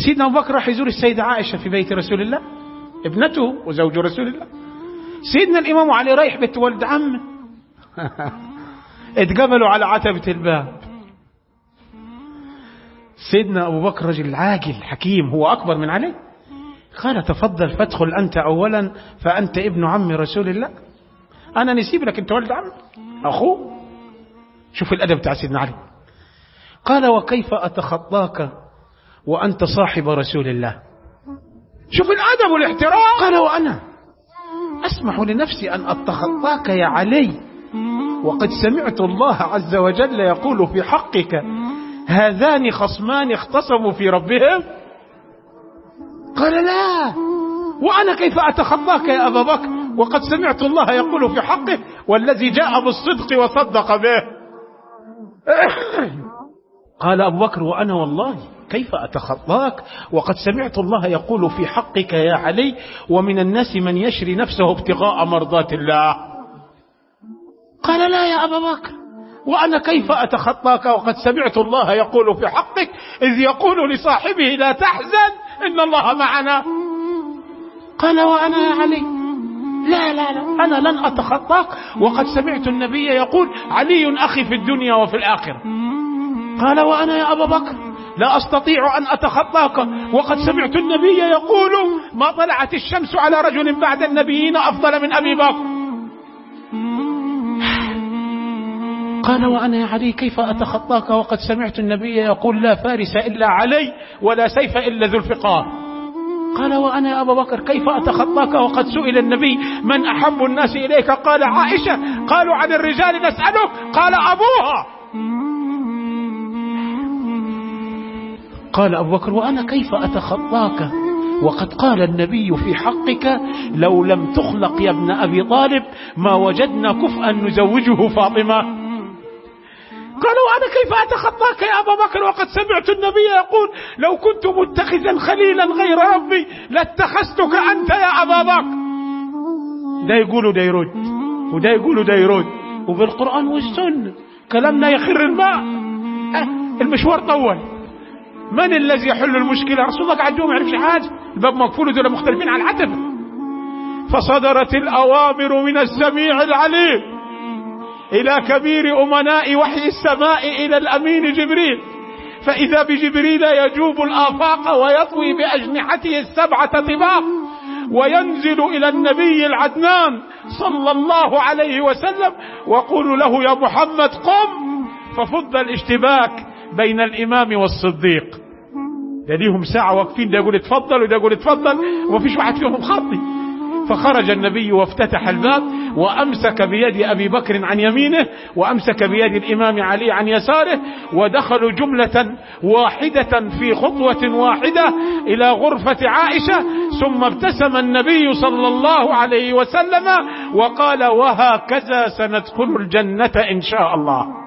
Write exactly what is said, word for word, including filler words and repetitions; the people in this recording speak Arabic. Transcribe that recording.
سيدنا أبو بكر راح يزور السيدة عائشة في بيت رسول الله، ابنته وزوج رسول الله. سيدنا الإمام علي رايح بيت ولد عمه اتقبلوا على عتبة الباب. سيدنا أبو بكر رجل عاقل حكيم، هو أكبر من علي، قال تفضل فادخل أنت أولا فأنت ابن عم رسول الله، أنا نسيب لك أنت ولد عم أخوه. شوف الأدب بتاع سيدنا علي. قال وكيف أتخطاك وأنت صاحب رسول الله. شوف الأدب والاحترام. قال وأنا أسمح لنفسي أن أتخطاك يا علي وقد سمعت الله عز وجل يقول في حقك هذان خصمان اختصموا في ربهم. قال لا، وأنا كيف أتخطاك يا أبا بكر وقد سمعت الله يقول في حقه والذي جاء بالصدق وصدق به. قال أبو بكر وأنا والله كيف أتخطاك وقد سمعت الله يقول في حقك يا علي ومن الناس من يشري نفسه ابتغاء مرضات الله. قال لا يا أبا بكر، وأنا كيف أتخطاك وقد سمعت الله يقول في حقك إذ يقول لصاحبه لا تحزن إن الله معنا. قال وأنا يا علي لا لا لا أنا لن أتخطاك وقد سمعت النبي يقول علي أخي في الدنيا وفي الآخرة. قال وأنا يا أبا بكر لا أستطيع أن أتخطاك وقد سمعت النبي يقول ما طلعت الشمس على رجل بعد النبيين أفضل من أبي بكر. قال وأنا يا علي كيف أتخطاك وقد سمعت النبي يقول لا فارس إلا علي ولا سيف إلا ذو الفقار. قال وأنا يا أبا بكر كيف أتخطاك وقد سئل النبي من أحب الناس إليك قال عائشة. قالوا عن الرجال نسألك قال أبوها. قال أبو بكر وأنا كيف أتخطاك وقد قال النبي في حقك لو لم تخلق يا ابن أبي طالب ما وجدنا كفءا نزوجه فاطمة. قال وأنا كيف أتخطاك يا أبا بكر وقد سمعت النبي يقول لو كنت متخذا خليلا غير ربي لاتخذتك أنت يا أبا بكر. ده يقولوا ده يرد وده يقولوا ده يرد، وبالقرآن والسنة كلامنا يخر الماء. أه المشوار طول، من الذي يحل المشكلة؟ رسول الله قاعد ما يعرفش حاجة، الباب مقفول ودول مختلفين على العتبة. فصدرت الأوامر من السميع العليم إلى كبير أمناء وحي السماء إلى الأمين جبريل، فإذا بجبريل يجوب الآفاق ويطوي بأجنحته السبعة طباق وينزل إلى النبي العدنان صلى الله عليه وسلم وقول له يا محمد قم ففض الاشتباك بين الإمام والصديق. ده ليهم ساعة واقفين، ده يقول اتفضل وده يقول اتفضل ومفيش واحد فيهم خطي. فخرج النبي وافتتح الباب وأمسك بيد أبي بكر عن يمينه وأمسك بيد الإمام علي عن يساره ودخلوا جملة واحدة في خطوة واحدة إلى غرفة عائشة. ثم ابتسم النبي صلى الله عليه وسلم وقال وهكذا سندخل الجنة إن شاء الله.